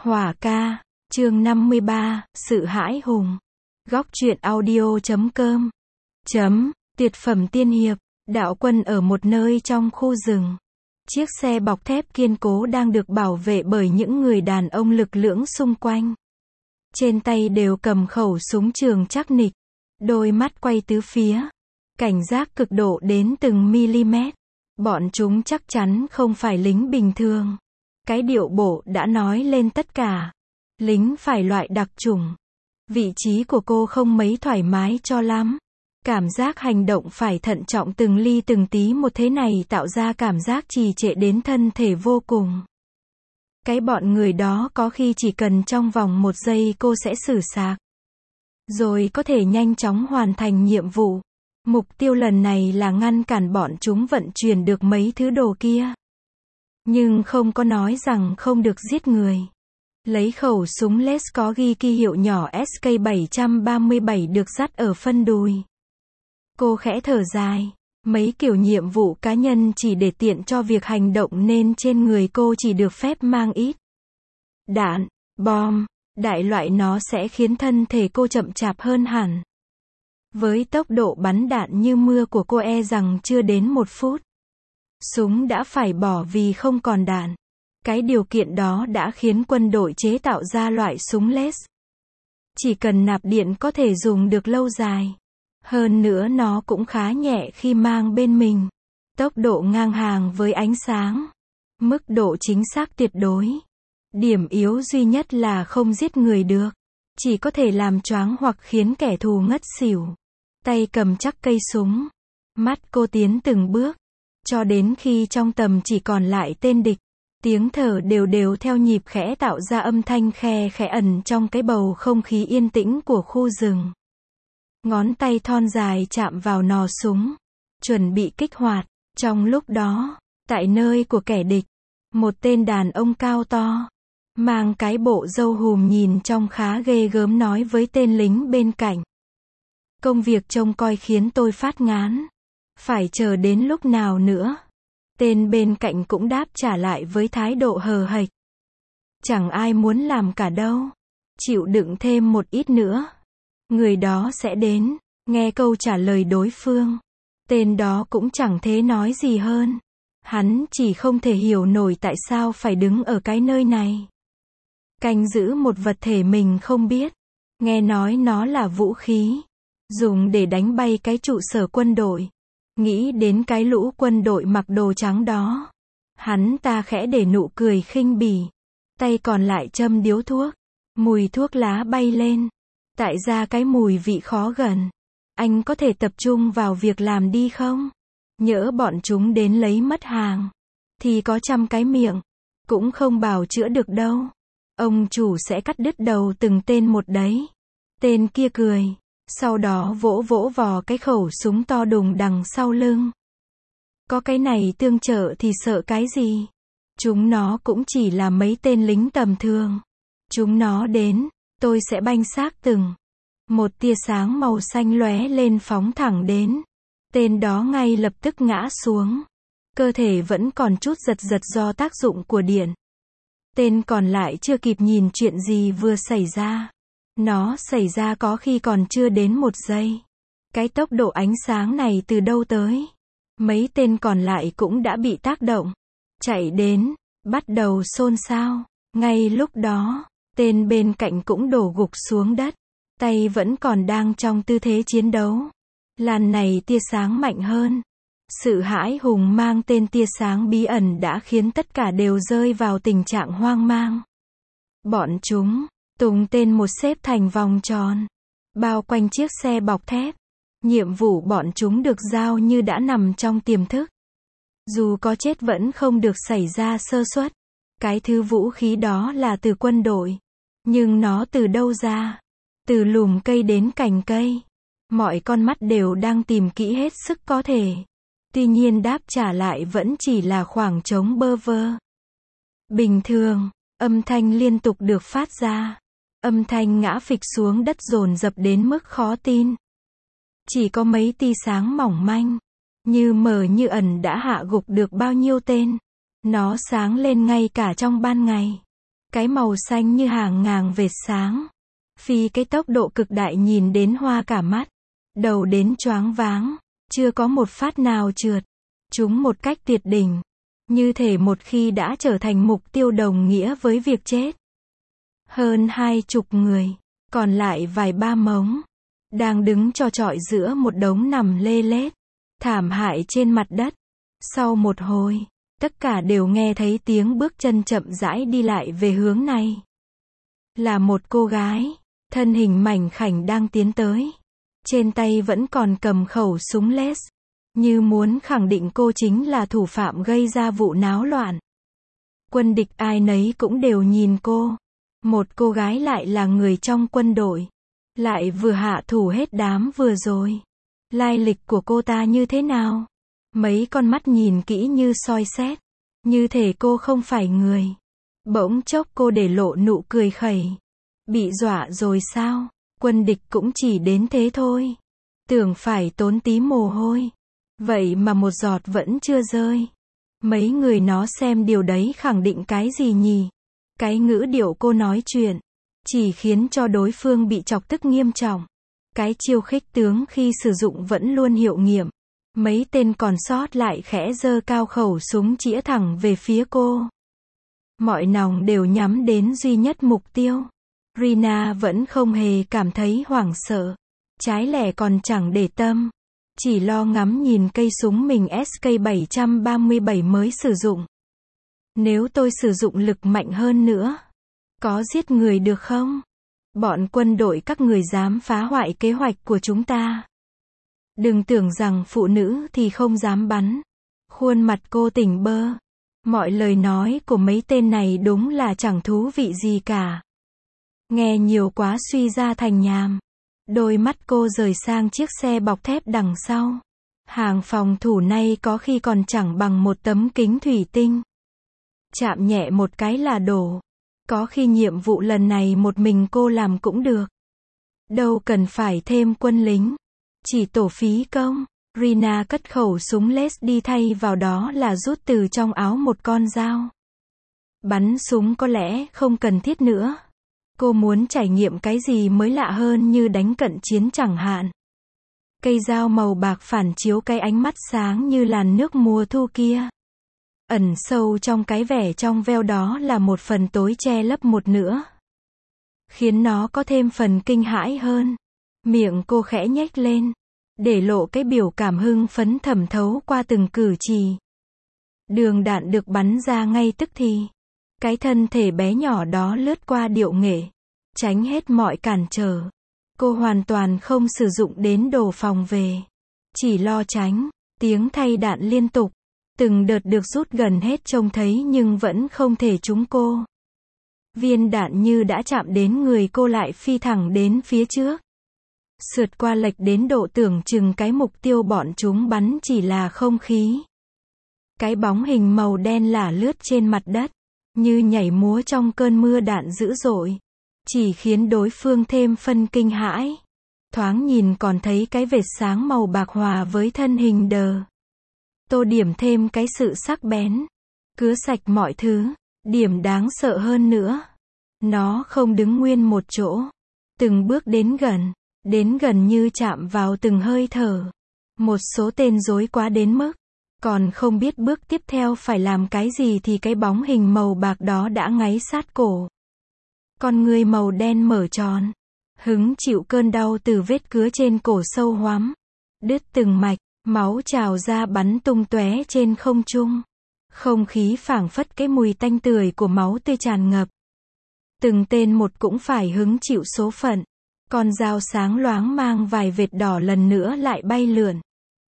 Hỏa ca, chương 53, sự hãi hùng. Góc truyện audio.com. Tuyệt phẩm tiên hiệp, đạo quân ở một nơi trong khu rừng. Chiếc xe bọc thép kiên cố đang được bảo vệ bởi những người đàn ông lực lưỡng xung quanh. Trên tay đều cầm khẩu súng trường chắc nịch, đôi mắt quay tứ phía, cảnh giác cực độ đến từng mm. Bọn chúng chắc chắn không phải lính bình thường. Cái điệu bộ đã nói lên tất cả. Lính phải loại đặc chủng. Vị trí của cô không mấy thoải mái cho lắm. Cảm giác hành động phải thận trọng từng ly từng tí một, thế này tạo ra cảm giác trì trệ đến thân thể vô cùng. Cái bọn người đó có khi chỉ cần trong vòng 1 giây cô sẽ xử sạc. Rồi có thể nhanh chóng hoàn thành nhiệm vụ. Mục tiêu lần này là ngăn cản bọn chúng vận chuyển được mấy thứ đồ kia. Nhưng không có nói rằng không được giết người. Lấy khẩu súng Les có ghi ký hiệu nhỏ SK737 được dắt ở phân đùi. Cô khẽ thở dài. Mấy kiểu nhiệm vụ cá nhân chỉ để tiện cho việc hành động nên trên người cô chỉ được phép mang ít đạn, bom, đại loại, nó sẽ khiến thân thể cô chậm chạp hơn hẳn. Với tốc độ bắn đạn như mưa của cô e rằng chưa đến 1 phút. Súng đã phải bỏ vì không còn đạn. Cái điều kiện đó đã khiến quân đội chế tạo ra loại súng Les. Chỉ cần nạp điện có thể dùng được lâu dài. Hơn nữa nó cũng khá nhẹ khi mang bên mình. Tốc độ ngang hàng với ánh sáng. Mức độ chính xác tuyệt đối. Điểm yếu duy nhất là không giết người được. Chỉ có thể làm choáng hoặc khiến kẻ thù ngất xỉu. Tay cầm chắc cây súng. Mắt cô tiến từng bước. Cho đến khi trong tầm chỉ còn lại tên địch. Tiếng thở đều đều theo nhịp khẽ tạo ra âm thanh khe khẽ ẩn trong cái bầu không khí yên tĩnh của khu rừng. Ngón tay thon dài chạm vào nò súng. Chuẩn bị kích hoạt. Trong lúc đó, tại nơi của kẻ địch, một tên đàn ông cao to, mang cái bộ râu hùm nhìn trông khá ghê gớm nói với tên lính bên cạnh. Công việc trông coi khiến tôi phát ngán. Phải chờ đến lúc nào nữa? Tên bên cạnh cũng đáp trả lại với thái độ hờ hệch. Chẳng ai muốn làm cả đâu. Chịu đựng thêm một ít nữa. Người đó sẽ đến. Nghe câu trả lời đối phương. Tên đó cũng chẳng thế nói gì hơn. Hắn chỉ không thể hiểu nổi tại sao phải đứng ở cái nơi này. Canh giữ một vật thể mình không biết. Nghe nói nó là vũ khí. Dùng để đánh bay cái trụ sở quân đội. Nghĩ đến cái lũ quân đội mặc đồ trắng đó. Hắn ta khẽ để nụ cười khinh bỉ. Tay còn lại châm điếu thuốc. Mùi thuốc lá bay lên. Tại ra cái mùi vị khó gần. Anh có thể tập trung vào việc làm đi không? Nhỡ bọn chúng đến lấy mất hàng. Thì có 100 cái miệng. Cũng không bào chữa được đâu. Ông chủ sẽ cắt đứt đầu từng tên một đấy. Tên kia cười. Sau đó vỗ vỗ vào cái khẩu súng to đùng đằng sau lưng. Có cái này tương trợ thì sợ cái gì? Chúng nó cũng chỉ là mấy tên lính tầm thường. Chúng nó đến, tôi sẽ banh xác từng. Một tia sáng màu xanh lóe lên phóng thẳng đến. Tên đó ngay lập tức ngã xuống. Cơ thể vẫn còn chút giật giật do tác dụng của điện. Tên còn lại chưa kịp nhìn chuyện gì vừa xảy ra. Nó xảy ra có khi còn chưa đến 1 giây. Cái tốc độ ánh sáng này từ đâu tới? Mấy tên còn lại cũng đã bị tác động. Chạy đến, bắt đầu xôn xao. Ngay lúc đó, tên bên cạnh cũng đổ gục xuống đất. Tay vẫn còn đang trong tư thế chiến đấu. Lần này tia sáng mạnh hơn. Sự hãi hùng mang tên tia sáng bí ẩn đã khiến tất cả đều rơi vào tình trạng hoang mang. Bọn chúng tung tên một xếp thành vòng tròn, bao quanh chiếc xe bọc thép. Nhiệm vụ bọn chúng được giao như đã nằm trong tiềm thức. Dù có chết vẫn không được xảy ra sơ suất. Cái thứ vũ khí đó là từ quân đội. Nhưng nó từ đâu ra? Từ lùm cây đến cành cây. Mọi con mắt đều đang tìm kỹ hết sức có thể. Tuy nhiên đáp trả lại vẫn chỉ là khoảng trống bơ vơ. Bình thường, âm thanh liên tục được phát ra. Âm thanh ngã phịch xuống đất dồn dập đến mức khó tin. Chỉ có mấy tia sáng mỏng manh, như mờ như ẩn đã hạ gục được bao nhiêu tên. Nó sáng lên ngay cả trong ban ngày. Cái màu xanh như hàng ngàn vệt sáng. Phi cái tốc độ cực đại nhìn đến hoa cả mắt. Đầu đến choáng váng. Chưa có một phát nào trượt. Chúng một cách tuyệt đỉnh. Như thể một khi đã trở thành mục tiêu đồng nghĩa với việc chết. Hơn 20 người. Còn lại vài ba mống. Đang đứng chò chọi giữa một đống nằm lê lết. Thảm hại trên mặt đất. Sau một hồi. Tất cả đều nghe thấy tiếng bước chân chậm rãi đi lại về hướng này. Là một cô gái. Thân hình mảnh khảnh đang tiến tới. Trên tay vẫn còn cầm khẩu súng les. Như muốn khẳng định cô chính là thủ phạm gây ra vụ náo loạn. Quân địch ai nấy cũng đều nhìn cô. Một cô gái lại là người trong quân đội. Lại vừa hạ thủ hết đám vừa rồi. Lai lịch của cô ta như thế nào? Mấy con mắt nhìn kỹ như soi xét. Như thể cô không phải người. Bỗng chốc cô để lộ nụ cười khẩy. Bị dọa rồi sao? Quân địch cũng chỉ đến thế thôi. Tưởng phải tốn tí mồ hôi. Vậy mà một giọt vẫn chưa rơi. Mấy người nó xem điều đấy khẳng định cái gì nhỉ? Cái ngữ điệu cô nói chuyện. Chỉ khiến cho đối phương bị chọc tức nghiêm trọng. Cái chiêu khích tướng khi sử dụng vẫn luôn hiệu nghiệm. Mấy tên còn sót lại khẽ giơ cao khẩu súng chĩa thẳng về phía cô. Mọi nòng đều nhắm đến duy nhất mục tiêu. Rina vẫn không hề cảm thấy hoảng sợ. Trái lẻ còn chẳng để tâm. Chỉ lo ngắm nhìn cây súng mình SK-737 mới sử dụng. Nếu tôi sử dụng lực mạnh hơn nữa, có giết người được không? Bọn quân đội các người dám phá hoại kế hoạch của chúng ta. Đừng tưởng rằng phụ nữ thì không dám bắn. Khuôn mặt cô tỉnh bơ. Mọi lời nói của mấy tên này đúng là chẳng thú vị gì cả. Nghe nhiều quá suy ra thành nhàm. Đôi mắt cô rời sang chiếc xe bọc thép đằng sau. Hàng phòng thủ này có khi còn chẳng bằng một tấm kính thủy tinh. Chạm nhẹ một cái là đổ. Có khi nhiệm vụ lần này một mình cô làm cũng được. Đâu cần phải thêm quân lính. Chỉ tổ phí công. Rina cất khẩu súng les đi, thay vào đó là rút từ trong áo một con dao. Bắn súng có lẽ không cần thiết nữa. Cô muốn trải nghiệm cái gì mới lạ hơn như đánh cận chiến chẳng hạn. Cây dao màu bạc phản chiếu cái ánh mắt sáng như làn nước mùa thu kia. Ẩn sâu trong cái vẻ trong veo đó là một phần tối che lấp một nữa. Khiến nó có thêm phần kinh hãi hơn. Miệng cô khẽ nhếch lên. Để lộ cái biểu cảm hưng phấn thẩm thấu qua từng cử chỉ. Đường đạn được bắn ra ngay tức thì. Cái thân thể bé nhỏ đó lướt qua điệu nghệ. Tránh hết mọi cản trở. Cô hoàn toàn không sử dụng đến đồ phòng về. Chỉ lo tránh. Tiếng thay đạn liên tục. Từng đợt được rút gần hết trông thấy nhưng vẫn không thể trúng cô. Viên đạn như đã chạm đến người cô lại phi thẳng đến phía trước. Sượt qua lệch đến độ tưởng chừng cái mục tiêu bọn chúng bắn chỉ là không khí. Cái bóng hình màu đen lả lướt trên mặt đất. Như nhảy múa trong cơn mưa đạn dữ dội. Chỉ khiến đối phương thêm phân kinh hãi. Thoáng nhìn còn thấy cái vệt sáng màu bạc hòa với thân hình đờ. Tô điểm thêm cái sự sắc bén. Cứa sạch mọi thứ. Điểm đáng sợ hơn nữa. Nó không đứng nguyên một chỗ. Từng bước đến gần. Đến gần như chạm vào từng hơi thở. Một số tên dối quá đến mức. Còn không biết bước tiếp theo phải làm cái gì thì cái bóng hình màu bạc đó đã ngáy sát cổ. Con người màu đen mở tròn. Hứng chịu cơn đau từ vết cứa trên cổ sâu hoắm. Đứt từng mạch, máu trào ra bắn tung tóe trên không trung. Không khí phảng phất cái mùi tanh tưởi của máu tươi tràn ngập. Từng tên một cũng phải hứng chịu số phận. Con dao sáng loáng mang vài vệt đỏ lần nữa lại bay lượn.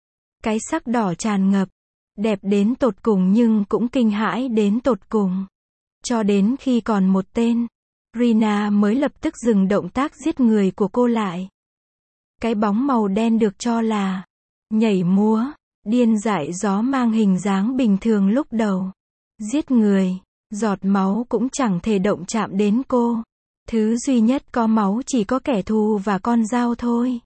Cái sắc đỏ tràn ngập. Đẹp đến tột cùng nhưng cũng kinh hãi đến tột cùng. Cho đến khi còn một tên, Rina mới lập tức dừng động tác giết người của cô lại. Cái bóng màu đen được cho là nhảy múa, điên dại gió mang hình dáng bình thường lúc đầu. Giết người, giọt máu cũng chẳng thể động chạm đến cô. Thứ duy nhất có máu chỉ có kẻ thù và con dao thôi.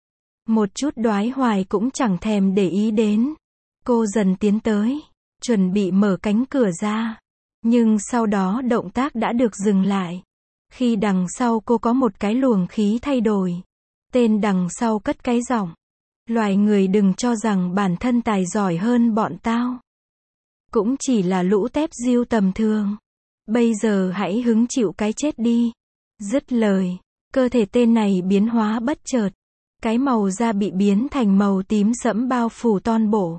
Một chút đoái hoài cũng chẳng thèm để ý đến. Cô dần tiến tới, chuẩn bị mở cánh cửa ra. Nhưng sau đó động tác đã được dừng lại. Khi đằng sau cô có một cái luồng khí thay đổi. Tên đằng sau cất cái giọng. Loài người đừng cho rằng bản thân tài giỏi hơn bọn tao. Cũng chỉ là lũ tép diêu tầm thường. Bây giờ hãy hứng chịu cái chết đi. Dứt lời, cơ thể tên này biến hóa bất chợt. Cái màu da bị biến thành màu tím sẫm bao phủ toàn bộ.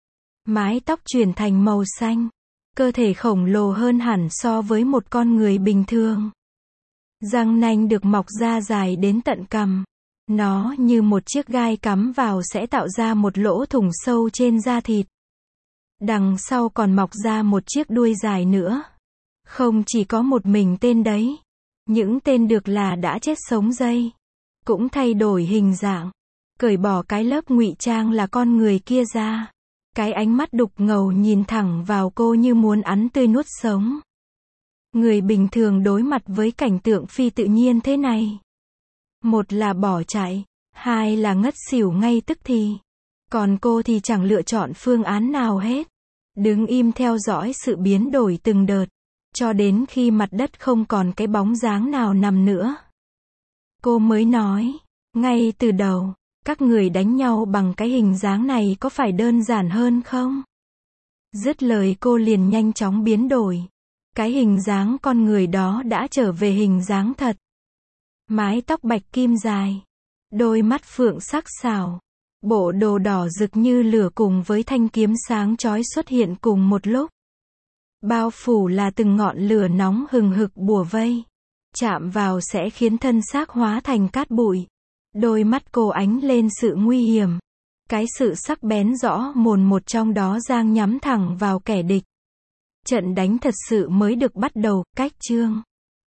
Mái tóc chuyển thành màu xanh. Cơ thể khổng lồ hơn hẳn so với một con người bình thường. Răng nanh được mọc ra dài đến tận cằm. Nó như một chiếc gai cắm vào sẽ tạo ra một lỗ thủng sâu trên da thịt. Đằng sau còn mọc ra một chiếc đuôi dài nữa. Không chỉ có một mình tên đấy. Những tên được là đã chết sống dây. Cũng thay đổi hình dạng. Cởi bỏ cái lớp ngụy trang là con người kia ra. Cái ánh mắt đục ngầu nhìn thẳng vào cô như muốn ăn tươi nuốt sống. Người bình thường đối mặt với cảnh tượng phi tự nhiên thế này. Một là bỏ chạy, hai là ngất xỉu ngay tức thì. Còn cô thì chẳng lựa chọn phương án nào hết. Đứng im theo dõi sự biến đổi từng đợt. Cho đến khi mặt đất không còn cái bóng dáng nào nằm nữa. Cô mới nói, ngay từ đầu, các người đánh nhau bằng cái hình dáng này có phải đơn giản hơn không? Dứt lời cô liền nhanh chóng biến đổi. Cái hình dáng con người đó đã trở về hình dáng thật. Mái tóc bạch kim dài. Đôi mắt phượng sắc sảo. Bộ đồ đỏ rực như lửa cùng với thanh kiếm sáng chói xuất hiện cùng một lúc. Bao phủ là từng ngọn lửa nóng hừng hực bủa vây. Chạm vào sẽ khiến thân xác hóa thành cát bụi. Đôi mắt cô ánh lên sự nguy hiểm. Cái sự sắc bén rõ mồn một trong đó giang nhắm thẳng vào kẻ địch. Trận đánh thật sự mới được bắt đầu, cách chương.